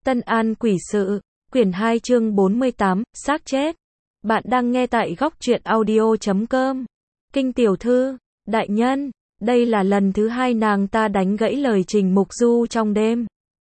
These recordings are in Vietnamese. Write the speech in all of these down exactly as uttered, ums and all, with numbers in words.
Tân An Quỷ Sự, quyển hai chương bốn mươi tám, xác chết. Bạn đang nghe tại góc truyện audio chấm com. Kinh tiểu thư, đại nhân, đây là lần thứ hai nàng ta đánh gãy lời Trình Mục Du trong đêm.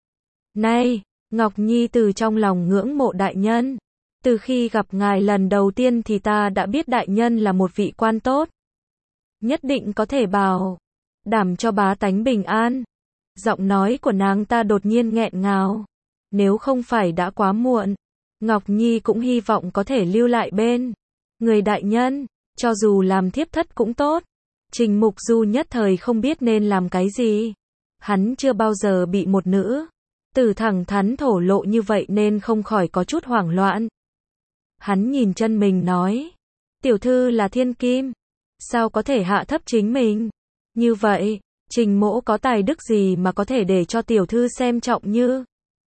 Này, Ngọc Nhi từ trong lòng ngưỡng mộ đại nhân. Từ khi gặp ngài lần đầu tiên thì ta đã biết đại nhân là một vị quan tốt. Nhất định có thể bảo đảm cho bá tánh bình an. Giọng nói của nàng ta đột nhiên nghẹn ngào. Nếu không phải đã quá muộn, Ngọc Nhi cũng hy vọng có thể lưu lại bên người đại nhân, cho dù làm thiếp thất cũng tốt. Trình Mục Du nhất thời không biết nên làm cái gì. Hắn chưa bao giờ bị một nữ tử thẳng thắn thổ lộ như vậy nên không khỏi có chút hoảng loạn. Hắn nhìn chân mình nói, tiểu thư là thiên kim, sao có thể hạ thấp chính mình? Như vậy, Trình mỗ có tài đức gì mà có thể để cho tiểu thư xem trọng như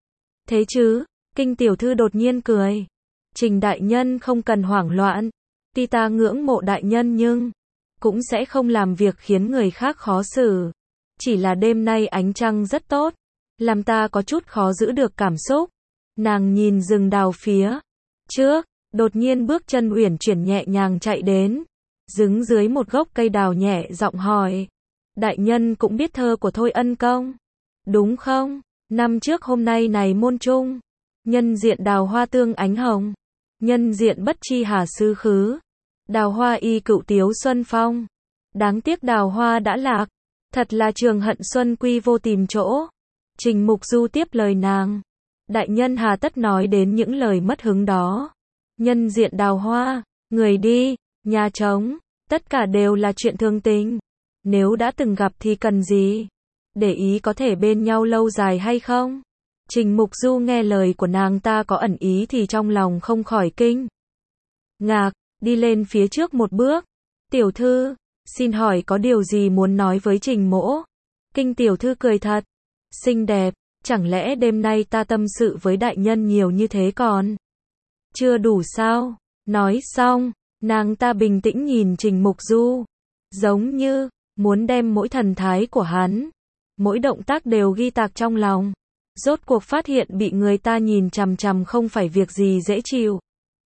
thế chứ? Kinh tiểu thư đột nhiên cười. Trình đại nhân không cần hoảng loạn. Tuy ta ngưỡng mộ đại nhân nhưng cũng sẽ không làm việc khiến người khác khó xử. Chỉ là đêm nay ánh trăng rất tốt, làm ta có chút khó giữ được cảm xúc. Nàng nhìn rừng đào phía trước, đột nhiên bước chân uyển chuyển nhẹ nhàng chạy đến, đứng dưới một gốc cây đào nhẹ giọng hỏi. Đại nhân cũng biết thơ của Thôi Ân Công, đúng không? Năm trước hôm nay này môn trung, nhân diện đào hoa tương ánh hồng, nhân diện bất chi hà sư khứ, đào hoa y cựu tiếu xuân phong. Đáng tiếc đào hoa đã lạc, thật là trường hận xuân quy vô tìm chỗ. Trình Mục Du tiếp lời nàng, đại nhân hà tất nói đến những lời mất hứng đó. Nhân diện đào hoa, người đi, nhà trống, tất cả đều là chuyện thường tình. Nếu đã từng gặp thì cần gì để ý có thể bên nhau lâu dài hay không? Trình Mục Du nghe lời của nàng ta có ẩn ý thì trong lòng không khỏi kinh ngạc, đi lên phía trước một bước. Tiểu thư, xin hỏi có điều gì muốn nói với Trình mỗ? Kinh tiểu thư cười thật xinh đẹp, chẳng lẽ đêm nay ta tâm sự với đại nhân nhiều như thế còn chưa đủ sao? Nói xong, nàng ta bình tĩnh nhìn Trình Mục Du, giống như muốn đem mỗi thần thái của hắn, mỗi động tác đều ghi tạc trong lòng. Rốt cuộc phát hiện bị người ta nhìn chằm chằm không phải việc gì dễ chịu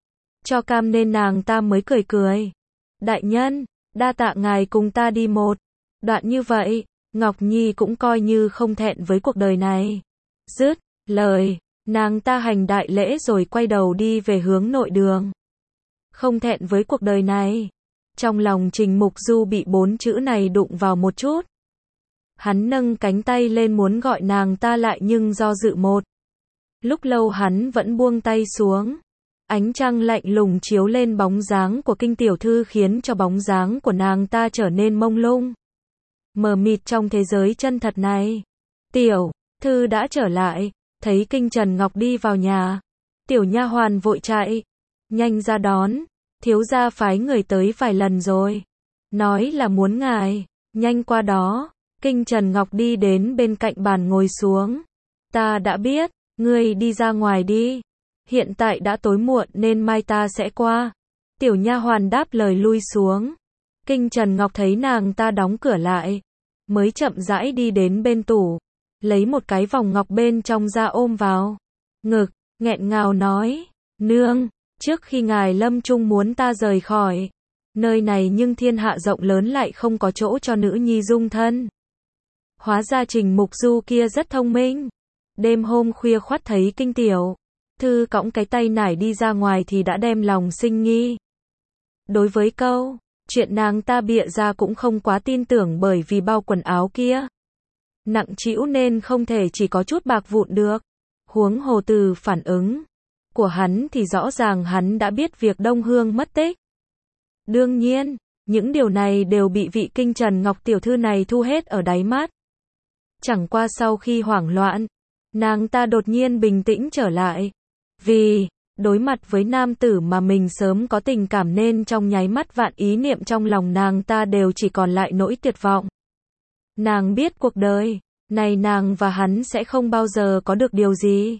cho cam nên nàng ta mới cười cười. Đại nhân, đa tạ ngài cùng ta đi một đoạn như vậy, Ngọc Nhi cũng coi như không thẹn với cuộc đời này. Dứt lời, nàng ta hành đại lễ rồi quay đầu đi về hướng nội đường. Không thẹn với cuộc đời này. Trong lòng Trình Mục Du bị bốn chữ này đụng vào một chút. Hắn nâng cánh tay lên muốn gọi nàng ta lại nhưng do dự một lúc lâu hắn vẫn buông tay xuống. Ánh trăng lạnh lùng chiếu lên bóng dáng của kinh tiểu thư khiến cho bóng dáng của nàng ta trở nên mông lung, mờ mịt trong thế giới chân thật này. Tiểu thư đã trở lại. Thấy Kinh Trần Ngọc đi vào nhà, tiểu nha hoàn vội chạy nhanh ra đón. Thiếu gia phái người tới vài lần rồi, nói là muốn ngài nhanh qua đó. Kinh Trần Ngọc đi đến bên cạnh bàn ngồi xuống. Ta đã biết, ngươi đi ra ngoài đi. Hiện tại đã tối muộn nên mai ta sẽ qua. Tiểu nha hoàn đáp lời lui xuống. Kinh Trần Ngọc thấy nàng ta đóng cửa lại, mới chậm rãi đi đến bên tủ, lấy một cái vòng ngọc bên trong ra ôm vào ngực, nghẹn ngào nói, nương, trước khi ngài lâm chung muốn ta rời khỏi nơi này nhưng thiên hạ rộng lớn lại không có chỗ cho nữ nhi dung thân. Hóa ra Trình Mục Du kia rất thông minh. Đêm hôm khuya khoắt thấy kinh tiểu thư cõng cái tay nải đi ra ngoài thì đã đem lòng sinh nghi. Đối với câu chuyện nàng ta bịa ra cũng không quá tin tưởng, bởi vì bao quần áo kia nặng trĩu nên không thể chỉ có chút bạc vụn được. Huống hồ từ phản ứng của hắn thì rõ ràng hắn đã biết việc Đông Hương mất tích. Đương nhiên, những điều này đều bị vị Kinh Trần Ngọc tiểu thư này thu hết ở đáy mắt. Chẳng qua sau khi hoảng loạn, nàng ta đột nhiên bình tĩnh trở lại. Vì đối mặt với nam tử mà mình sớm có tình cảm nên trong nháy mắt vạn ý niệm trong lòng nàng ta đều chỉ còn lại nỗi tuyệt vọng. Nàng biết cuộc đời này nàng và hắn sẽ không bao giờ có được điều gì,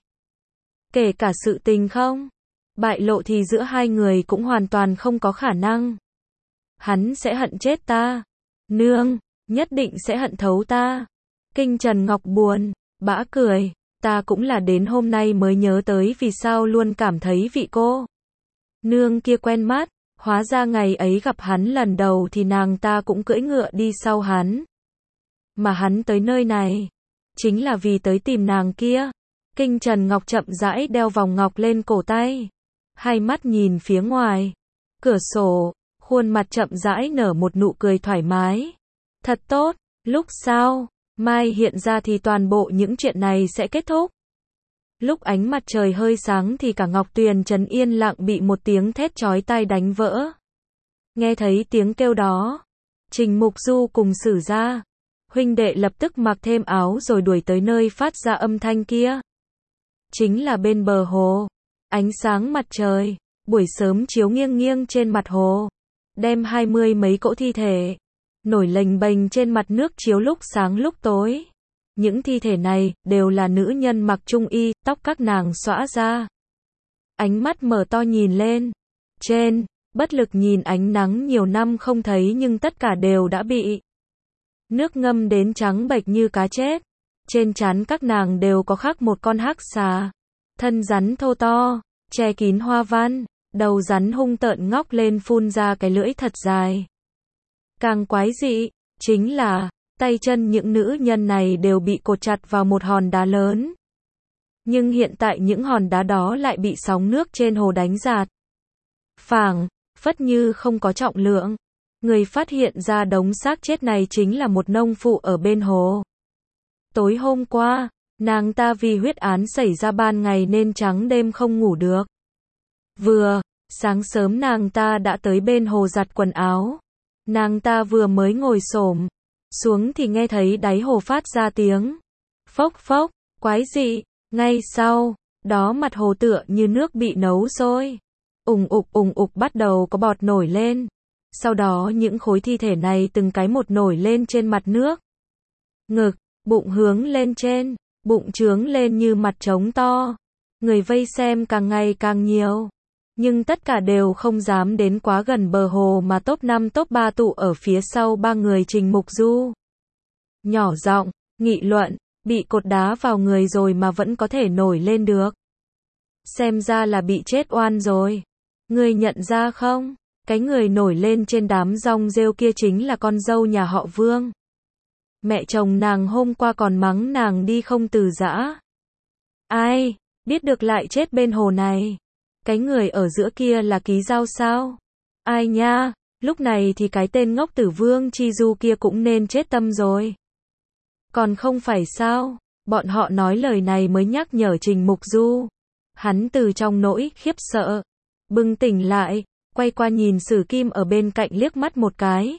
kể cả sự tình không bại lộ thì giữa hai người cũng hoàn toàn không có khả năng. Hắn sẽ hận chết ta. Nương, nhất định sẽ hận thấu ta. Kinh Trần Ngọc buồn bã cười. ta cũng là đến hôm nay mới nhớ tới vì sao luôn cảm thấy vị cô nương kia quen mắt, hóa ra ngày ấy gặp hắn lần đầu thì nàng ta cũng cưỡi ngựa đi sau hắn. Mà hắn tới nơi này, chính là vì tới tìm nàng kia. Kinh Trần Ngọc chậm rãi đeo vòng ngọc lên cổ tay, hai mắt nhìn phía ngoài cửa sổ, khuôn mặt chậm rãi nở một nụ cười thoải mái. Thật tốt, lúc sau mai hiện ra thì toàn bộ những chuyện này sẽ kết thúc. Lúc ánh mặt trời hơi sáng thì cả Ngọc Tuyền Trấn yên lặng bị một tiếng thét chói tai đánh vỡ. Nghe thấy tiếng kêu đó, Trình Mục Du cùng Sử Gia huynh đệ lập tức mặc thêm áo rồi đuổi tới nơi phát ra âm thanh kia. Chính là bên bờ hồ, ánh sáng mặt trời buổi sớm chiếu nghiêng nghiêng trên mặt hồ, đem hai mươi mấy cỗ thi thể nổi lềnh bềnh trên mặt nước chiếu lúc sáng lúc tối. Những thi thể này đều là nữ nhân mặc trung y, tóc các nàng xõa ra. Ánh mắt mở to nhìn lên trên, bất lực nhìn ánh nắng nhiều năm không thấy nhưng tất cả đều đã bị nước ngâm đến trắng bệch như cá chết. Trên trán các nàng đều có khắc một con hắc xà, thân rắn thô to, che kín hoa văn, đầu rắn hung tợn ngóc lên phun ra cái lưỡi thật dài. Càng quái dị, chính là, tay chân những nữ nhân này đều bị cột chặt vào một hòn đá lớn. Nhưng hiện tại những hòn đá đó lại bị sóng nước trên hồ đánh giạt. Phảng phất như không có trọng lượng. Người phát hiện ra đống xác chết này chính là một nông phụ ở bên hồ. Tối hôm qua, nàng ta vì huyết án xảy ra ban ngày nên trắng đêm không ngủ được. Vừa, sáng sớm nàng ta đã tới bên hồ giặt quần áo. Nàng ta vừa mới ngồi xổm xuống thì nghe thấy đáy hồ phát ra tiếng phốc phốc, quái dị. Ngay sau đó mặt hồ tựa như nước bị nấu sôi. Ùng ục ùng ục bắt đầu có bọt nổi lên. Sau đó những khối thi thể này từng cái một nổi lên trên mặt nước. Ngực, bụng hướng lên trên, bụng trướng lên như mặt trống to. Người vây xem càng ngày càng nhiều. Nhưng tất cả đều không dám đến quá gần bờ hồ mà top năm top ba tụ ở phía sau ba người Trình Mục Du. Nhỏ giọng nghị luận, bị cột đá vào người rồi mà vẫn có thể nổi lên được. Xem ra là bị chết oan rồi. Người nhận ra không? Cái người nổi lên trên đám rong rêu kia chính là con dâu nhà họ Vương. Mẹ chồng nàng hôm qua còn mắng nàng đi không từ giã. Ai biết được lại chết bên hồ này. Cái người ở giữa kia là Ký Giao sao? Ai nha, lúc này thì cái tên ngốc tử Vương Chi Du kia cũng nên chết tâm rồi. Còn không phải sao? Bọn họ nói lời này mới nhắc nhở Trình Mục Du. Hắn từ trong nỗi khiếp sợ bừng tỉnh lại, quay qua nhìn Sử Kim ở bên cạnh liếc mắt một cái.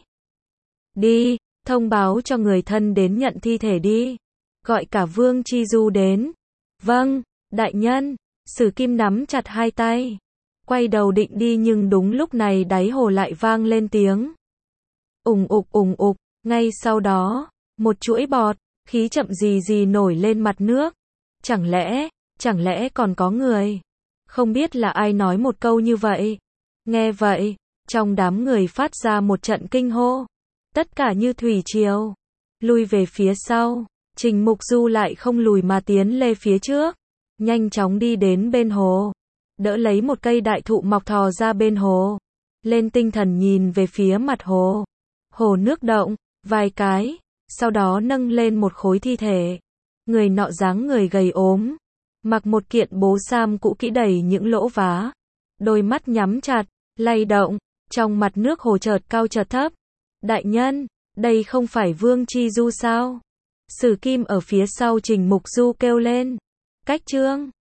Đi, thông báo cho người thân đến nhận thi thể đi. Gọi cả Vương Chi Du đến. Vâng, đại nhân. Sử Kim nắm chặt hai tay, quay đầu định đi nhưng đúng lúc này đáy hồ lại vang lên tiếng ùng ục ùng ục. Ngay sau đó, một chuỗi bọt khí chậm rì rì nổi lên mặt nước. Chẳng lẽ, chẳng lẽ còn có người? Không biết là ai nói một câu như vậy. Nghe vậy, trong đám người phát ra một trận kinh hô. Tất cả như thủy triều lùi về phía sau. Trình Mục Du lại không lùi mà tiến lên phía trước, nhanh chóng đi đến bên hồ, đỡ lấy một cây đại thụ mọc thò ra bên hồ, lên tinh thần nhìn về phía mặt hồ. Hồ nước động vài cái, sau đó nâng lên một khối thi thể. Người nọ dáng người gầy ốm, mặc một kiện bố sam cũ kỹ đầy những lỗ vá, đôi mắt nhắm chặt, lay động, trong mặt nước hồ chợt cao chợt thấp. Đại nhân, đây không phải Vương Chi Du sao? Sử Kim ở phía sau Trình Mục Du kêu lên. Cách trương